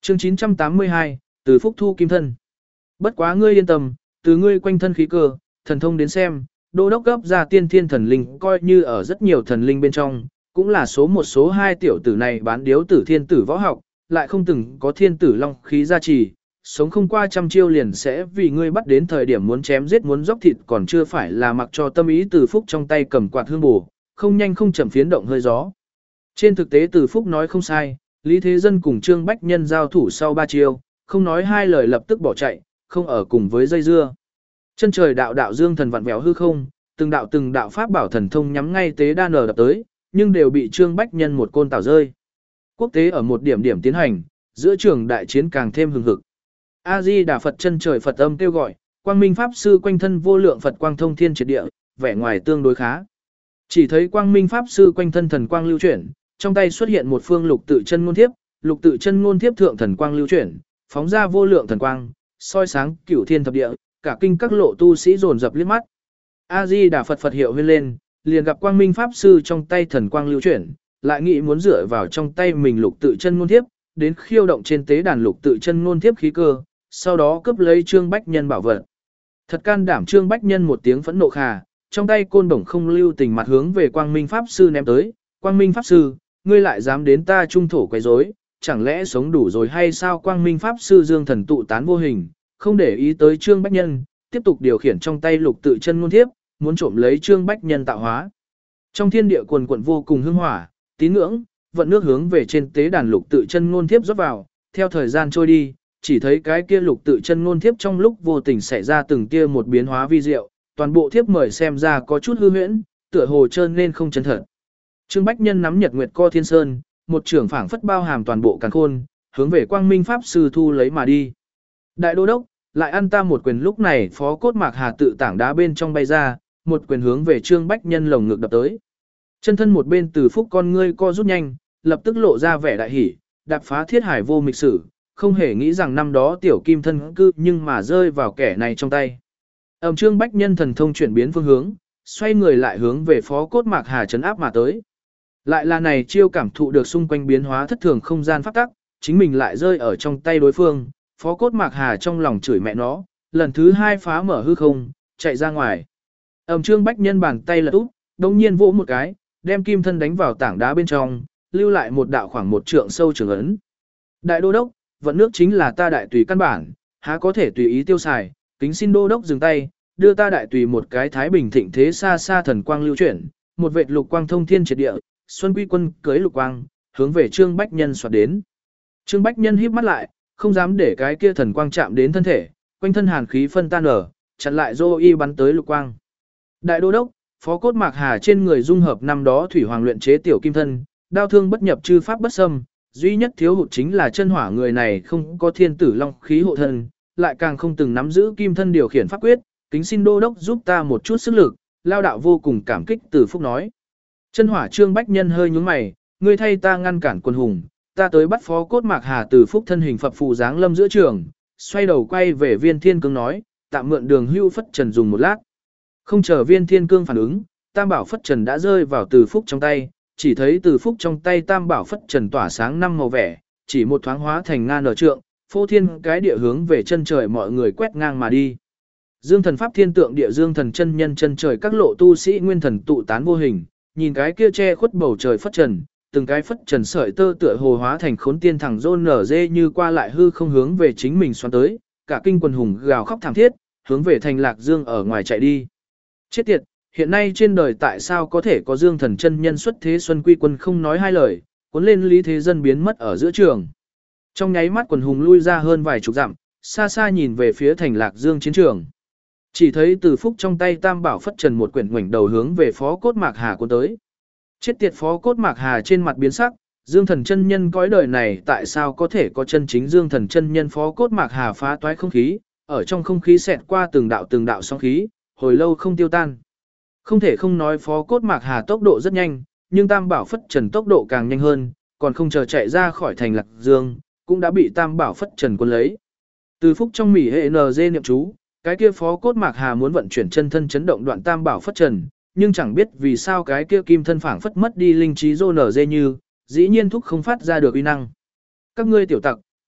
Chương 982, từ phúc thu kim thân. Bất quá ngươi yên tâm, từ ngươi quanh thân khí cơ, thần thông đến xem, đô đốc gấp ra tiên thiên thần linh coi như ở rất nhiều thần linh bên trong, cũng là số một số hai tiểu tử này bán điếu tử thiên tử võ học, lại không từng có thiên tử long khí gia trì, sống không qua trăm chiêu liền sẽ vì ngươi bắt đến thời điểm muốn chém giết muốn dốc thịt còn chưa phải là mặc cho tâm ý từ phúc trong tay cầm quạt hương bổ, không nhanh không chậm phiến động hơi gió. Trên thực tế từ phúc nói không sai, Lý Thế Dân cùng Trương Bách Nhân giao thủ sau ba chiêu, không nói hai lời lập tức bỏ chạy, không ở cùng với dây dưa. Chân trời đạo đạo dương thần vặn vẹo hư không, từng đạo pháp bảo thần thông nhắm ngay tế đa nở đập tới, nhưng đều bị Trương Bách Nhân một côn tảo rơi. Quốc tế ở một điểm điểm tiến hành, giữa trường đại chiến càng thêm hừng hực. A Di Đà Phật chân trời Phật âm kêu gọi, Quang Minh pháp sư quanh thân vô lượng Phật quang thông thiên triệt địa, vẻ ngoài tương đối khá. Chỉ thấy Quang Minh pháp sư quanh thân thần quang lưu chuyển, trong tay xuất hiện một phương lục tự chân ngôn thiếp, lục tự chân ngôn thiếp thượng thần quang lưu chuyển, phóng ra vô lượng thần quang, soi sáng cửu thiên thập địa, cả kinh các lộ tu sĩ dồn dập liếc mắt. A Di Đà Phật Phật hiệu huyên lên, liền gặp Quang Minh pháp sư trong tay thần quang lưu chuyển, lại nghĩ muốn dựa vào trong tay mình lục tự chân ngôn thiếp, đến khiêu động trên tế đàn lục tự chân ngôn thiếp khí cơ, sau đó cướp lấy Trương Bách Nhân bảo vật. Thật can đảm Trương Bách Nhân một tiếng phẫn nộ khà, trong tay côn bổng không lưu tình mặt hướng về Quang Minh pháp sư ném tới, Quang Minh pháp sư, ngươi lại dám đến ta trung thổ quấy rối, chẳng lẽ sống đủ rồi hay sao? Quang Minh pháp sư dương thần tụ tán vô hình, không để ý tới Trương Bách Nhân, tiếp tục điều khiển trong tay lục tự chân ngôn thiếp, muốn trộm lấy Trương Bách Nhân tạo hóa. Trong thiên địa quần quần vô cùng hưng hỏa, tín ngưỡng, vận nước hướng về trên tế đàn lục tự chân ngôn thiếp rót vào, theo thời gian trôi đi, chỉ thấy cái kia lục tự chân ngôn thiếp trong lúc vô tình xảy ra từng tia một biến hóa vi diệu, toàn bộ thiếp mời xem ra có chút hư huyễn, tựa hồ trơn nên không chân thật. Trương Bách Nhân nắm Nhật Nguyệt Co Thiên Sơn, một trưởng phảng phất bao hàm toàn bộ càn khôn, hướng về Quang Minh pháp sư thu lấy mà đi. Đại đô đốc, lại ăn ta một quyền. Lúc này Phó Cốt Mạc Hà tự tảng đá bên trong bay ra, một quyền hướng về Trương Bách Nhân lồng ngực đập tới. Chân thân một bên từ phúc con ngươi co rút nhanh, lập tức lộ ra vẻ đại hỉ, đạp phá thiết hải vô mịch sử, không hề nghĩ rằng năm đó tiểu kim thân cư nhưng mà rơi vào kẻ này trong tay. Trương Bách Nhân thần thông chuyển biến phương hướng, xoay người lại hướng về Phó Cốt Mạc Hà trấn áp mà tới. Lại là này chiêu cảm thụ được xung quanh biến hóa thất thường không gian pháp tắc, chính mình lại rơi ở trong tay đối phương, Phó Cốt Mạc Hà trong lòng chửi mẹ nó, lần thứ hai phá mở hư không, chạy ra ngoài. Trương Bách Nhân bàn tay lật úp, đồng nhiên vỗ một cái, đem kim thân đánh vào tảng đá bên trong, lưu lại một đạo khoảng một trượng sâu trường ấn. Đại đô đốc, vận nước chính là ta đại tùy căn bản, há có thể tùy ý tiêu xài, kính xin đô đốc dừng tay, đưa ta đại tùy một cái thái bình thịnh thế xa xa thần quang lưu chuyển, một vệt lục quang thông thiên triệt địa, Xuân Quy Quân cưới lục quang, hướng về Trương Bách Nhân xoạt đến. Trương Bách Nhân híp mắt lại, không dám để cái kia thần quang chạm đến thân thể, quanh thân hàn khí phân tan ở, chặn lại Dô Y bắn tới lục quang. Đại đô đốc, Phó Cốt Mạc Hà trên người dung hợp năm đó thủy hoàng luyện chế tiểu kim thân, đao thương bất nhập chư pháp bất xâm, duy nhất thiếu hụt chính là chân hỏa người này không có thiên tử long khí hộ thân, lại càng không từng nắm giữ kim thân điều khiển pháp quyết, kính xin đô đốc giúp ta một chút sức lực, lao đạo vô cùng cảm kích. Từ phúc nói. Chân hỏa Trương Bách Nhân hơi nhướng mày, ngươi thay ta ngăn cản quân hùng, ta tới bắt Phó Cốt Mạc Hà. Từ phúc thân hình phập phù dáng lâm giữa trường, xoay đầu quay về Viên Thiên Cương nói, tạm mượn đường hưu phất trần dùng một lát. Không chờ Viên Thiên Cương phản ứng, Tam Bảo Phất Trần đã rơi vào Từ phúc trong tay, chỉ thấy Từ phúc trong tay Tam Bảo Phất Trần tỏa sáng năm màu vẻ, chỉ một thoáng hóa thành ngàn ở trượng, phô thiên cái địa hướng về chân trời mọi người quét ngang mà đi. Dương thần pháp thiên tượng địa dương thần chân nhân chân trời các lộ tu sĩ nguyên thần tụ tán vô hình, nhìn cái kia che khuất bầu trời phất trần, từng cái phất trần sợi tơ tựa hồ hóa thành khốn tiên thẳng rôn nở dê như qua lại hư không hướng về chính mình xoắn tới, cả kinh quần hùng gào khóc thảm thiết, hướng về thành Lạc Dương ở ngoài chạy đi. Chết tiệt, hiện nay trên đời tại sao có thể có dương thần chân nhân xuất thế? Xuân Quy Quân không nói hai lời, cuốn lên Lý Thế Dân biến mất ở giữa trường. Trong nháy mắt quần hùng lui ra hơn vài chục dặm, xa xa nhìn về phía thành Lạc Dương chiến trường. Chỉ thấy Từ phúc trong tay Tam Bảo Phất Trần một quyển ngoảnh đầu hướng về Phó Cốt Mạc Hà cuốn tới. Chết tiệt! Phó Cốt Mạc Hà trên mặt biến sắc, dương thần chân nhân cõi đời này tại sao có thể có chân chính dương thần chân nhân? Phó Cốt Mạc Hà phá toái không khí, ở trong không khí xẹt qua từng đạo sóng khí, hồi lâu không tiêu tan. Không thể không nói Phó Cốt Mạc Hà tốc độ rất nhanh, nhưng Tam Bảo Phất Trần tốc độ càng nhanh hơn, còn không chờ chạy ra khỏi thành Lạc Dương, cũng đã bị Tam Bảo Phất Trần cuốn lấy. Từ phúc trong mỉ hệ NG niệm chú, cái kia Phó Cốt Mạc Hà muốn vận chuyển chân thân chấn động đoạn Tam Bảo Phất Trần, nhưng chẳng biết vì sao cái kia kim thân phảng phất mất đi linh trí rô nở dê như, dĩ nhiên thúc không phát ra được uy năng. Các ngươi tiểu tặc,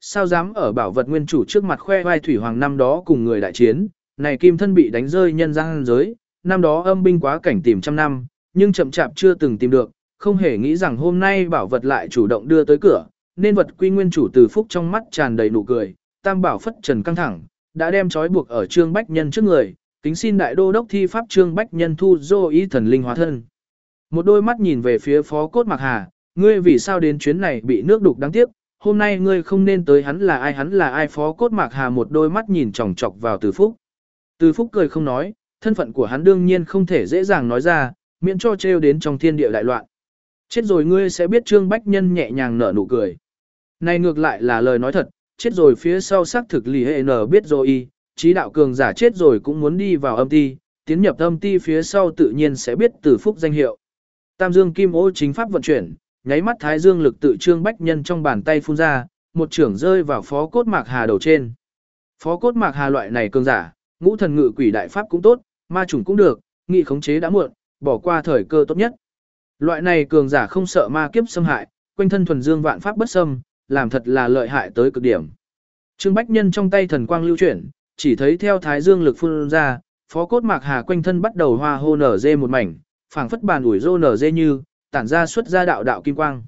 sao dám ở bảo vật nguyên chủ trước mặt khoe vai thủy hoàng năm đó cùng người đại chiến, này kim thân bị đánh rơi nhân gian giới, năm đó âm binh quá cảnh tìm trăm năm, nhưng chậm chạp chưa từng tìm được, không hề nghĩ rằng hôm nay bảo vật lại chủ động đưa tới cửa, nên vật quy nguyên chủ Từ Phúc trong mắt tràn đầy nụ cười, tam bảo phất trần căng thẳng, đã đem trói buộc ở Trương Bách Nhân trước người, kính xin đại đô đốc thi pháp Trương Bách Nhân thu dô ý thần linh hóa thân. Một đôi mắt nhìn về phía Phó Cốt Mạc Hà, ngươi vì sao đến chuyến này bị nước đục đáng tiếc, hôm nay ngươi không nên tới, hắn là ai Phó Cốt Mạc Hà một đôi mắt nhìn chòng chọc vào Từ Phúc. Từ Phúc cười không nói, thân phận của hắn đương nhiên không thể dễ dàng nói ra, miễn cho trêu đến trong thiên địa đại loạn. Chết rồi ngươi sẽ biết, Trương Bách Nhân nhẹ nhàng nở nụ cười. Này ngược lại là lời nói thật, chết rồi phía sau xác thực lì hệ nở biết rồi y, trí đạo cường giả chết rồi cũng muốn đi vào âm ti, tiến nhập âm ti phía sau tự nhiên sẽ biết Từ Phúc danh hiệu. Tam dương kim ô chính pháp vận chuyển, nháy mắt thái dương lực tự Trương Bách Nhân trong bàn tay phun ra, một chưởng rơi vào Phó Cốt Mạc Hà đầu trên. Phó Cốt Mạc Hà loại này cường giả, ngũ thần ngự quỷ đại pháp cũng tốt, ma chủng cũng được, nghị khống chế đã muộn, bỏ qua thời cơ tốt nhất. Loại này cường giả không sợ ma kiếp xâm hại, quanh thân thuần dương vạn pháp bất xâm, làm thật là lợi hại tới cực điểm. Trương Bách Nhân trong tay thần quang lưu chuyển, chỉ thấy theo thái dương lực phun ra, Phó Cốt Mạc Hà quanh thân bắt đầu hoa hô nở dê một mảnh, phảng phất bàn ủi rô nở dê như, tản ra xuất ra đạo đạo kim quang.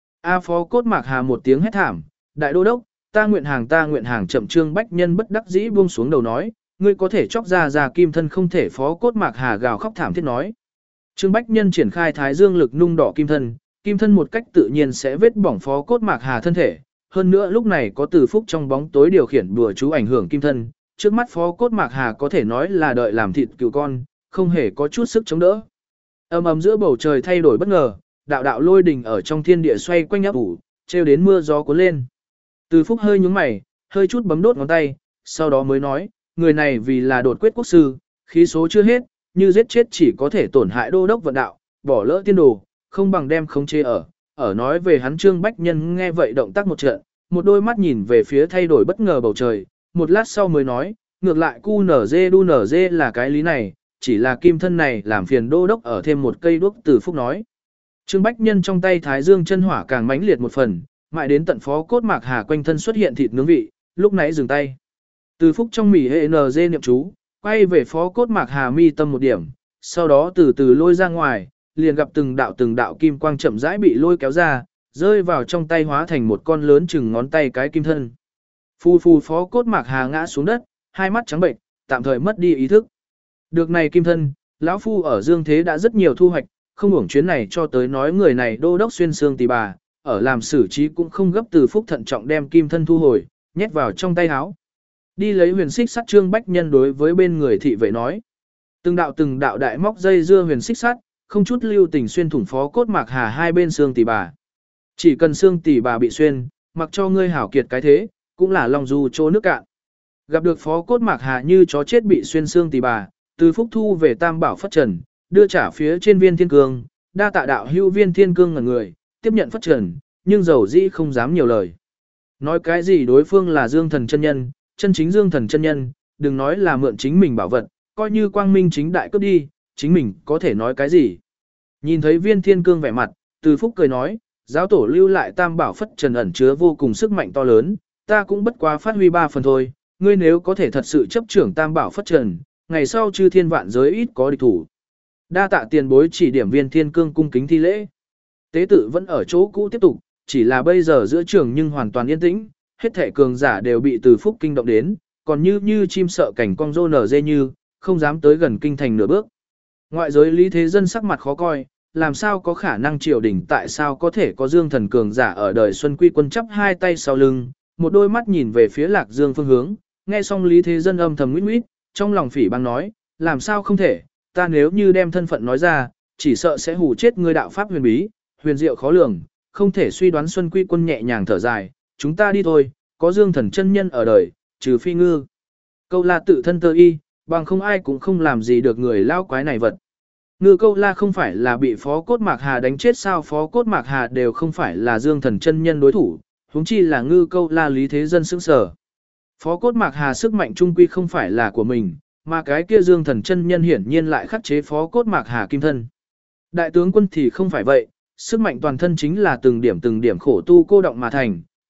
Phó Cốt Mạc Hà một tiếng hét thảm, đại đô đốc, ta nguyện hàng chậm. Trương Bách Nhân bất đắc dĩ buông xuống đầu nói, ngươi có thể chóc ra kim thân không thể. Phó Cốt Mạc Hà gào khóc thảm thiết nói. Trương Bách Nhân triển khai thái dương lực nung đỏ kim thân một cách tự nhiên sẽ vết bỏng Phó Cốt Mạc Hà thân thể. Hơn nữa lúc này có Từ Phúc trong bóng tối điều khiển bùa chú ảnh hưởng kim thân, trước mắt Phó Cốt Mạc Hà có thể nói là đợi làm thịt cừu con, không hề có chút sức chống đỡ. Ầm ầm giữa bầu trời thay đổi bất ngờ, đạo đạo lôi đình ở trong thiên địa xoay quanh ấp ủ, trêu đến mưa gió cuốn lên. Từ Phúc hơi nhướng mày, hơi chút bấm đốt ngón tay, sau đó mới nói, người này vì là đột quyết quốc sư, khí số chưa hết, như giết chết chỉ có thể tổn hại đô đốc vận đạo, bỏ lỡ tiên đồ, không bằng đem khống chế ở nói về hắn. Trương Bách Nhân nghe vậy động tác một trận, một đôi mắt nhìn về phía thay đổi bất ngờ bầu trời, một lát sau mới nói, ngược lại cu nở dê đu nở dê là cái lý này, chỉ là kim thân này làm phiền đô đốc ở thêm một cây đuốc. Từ Phúc nói. Trương Bách Nhân trong tay thái dương chân hỏa càng mãnh liệt một phần, mãi đến tận Phó Cốt Mạc Hà quanh thân xuất hiện thịt nướng vị, lúc nãy dừng tay. Từ Phúc trong mỉ hệ NG niệm chú, quay về Phó Cốt Mạc Hà mi tâm một điểm, sau đó từ từ lôi ra ngoài, liền gặp từng đạo kim quang chậm rãi bị lôi kéo ra, rơi vào trong tay hóa thành một con lớn chừng ngón tay cái kim thân. Phù phù Phó Cốt Mạc Hà ngã xuống đất, hai mắt trắng bệnh, tạm thời mất đi ý thức. Được này kim thân, lão phu ở dương thế đã rất nhiều thu hoạch, không uổng chuyến này cho tới nói người này đô đốc xuyên xương tỳ bà, ở làm xử trí cũng không gấp. Từ Phúc thận trọng đem kim thân thu hồi, nhét vào trong tay áo. Đi lấy huyền xích sắt. Trương Bách Nhân đối với bên người thị vệ nói. Từng đạo đại móc dây dưa huyền xích sắt, không chút lưu tình xuyên thủng Phó Cốt Mạc Hà hai bên xương tỳ bà. Chỉ cần xương tỳ bà bị xuyên, mặc cho ngươi hảo kiệt cái thế, cũng là lòng dù chỗ nước cạn. Gặp được Phó Cốt Mạc Hà như chó chết bị xuyên xương tỳ bà, Từ Phúc thu về tam bảo phất trần, đưa trả phía trên viên thiên cương, đa tạ đạo hữu. Viên thiên cương ngẩn người, tiếp nhận phất trần, nhưng dầu dĩ không dám nhiều lời. Nói cái gì đối phương là Dương Thần chân nhân, chân chính Dương Thần chân nhân, đừng nói là mượn chính mình bảo vật, coi như quang minh chính đại cướp đi, chính mình có thể nói cái gì. Nhìn thấy viên thiên cương vẻ mặt, Từ Phúc cười nói, giáo tổ lưu lại tam bảo phất trần ẩn chứa vô cùng sức mạnh to lớn, ta cũng bất quá phát huy 3 phần thôi, ngươi nếu có thể thật sự chấp trưởng tam bảo phất trần, ngày sau chư thiên vạn giới ít có địch thủ. Đa tạ tiền bối chỉ điểm. Viên thiên cương cung kính thi lễ. Tế tự vẫn ở chỗ cũ tiếp tục, chỉ là bây giờ giữa trường nhưng hoàn toàn yên tĩnh, hết thể cường giả đều bị Từ Phúc kinh động đến, còn như chim sợ cảnh cong rô nở dê như, không dám tới gần kinh thành nửa bước. Ngoại giới lý thế dân sắc mặt khó coi, làm sao có khả năng triều đình, tại sao có thể có Dương Thần cường giả ở đời Xuân Quy quân chắp hai tay sau lưng, một đôi mắt nhìn về phía Lạc Dương phương hướng, nghe xong lý thế dân âm thầm nguyết nguyết, trong lòng phỉ báng nói, làm sao không thể, ta nếu như đem thân phận nói ra, chỉ sợ sẽ hù chết ngươi. Đạo pháp huyền bí, huyền diệu khó lường, không thể suy đoán. Xuân Quy quân nhẹ nhàng thở dài, chúng ta đi thôi, có Dương Thần chân nhân ở đời, trừ phi Ngư Câu La tự thân tơ y, bằng không ai cũng không làm gì được người lao quái này vật. Ngư Câu La không phải là bị Phó Cốt Mạc Hà đánh chết sao? Phó Cốt Mạc Hà đều không phải là Dương Thần chân nhân đối thủ, huống chi là Ngư Câu La. Lý thế dân sững sờ. Phó Cốt Mạc Hà sức mạnh trung quy không phải là của mình, mà cái kia Dương Thần chân nhân hiển nhiên lại khắc chế Phó Cốt Mạc Hà kim thân. Đại tướng quân thì không phải vậy, sức mạnh toàn thân chính là từng điểm khổ tu cô động mà thành,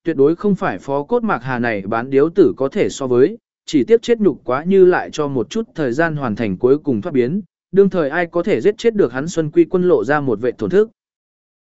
tuyệt đối không phải phó cốt mạc hà này bán điếu tử có thể so với, chỉ tiếc chết nhục quá như lại cho một chút thời gian hoàn thành cuối cùng thoát biến, đương thời ai có thể giết chết được hắn Xuân Quy Quân lộ ra một vệ thổn thức.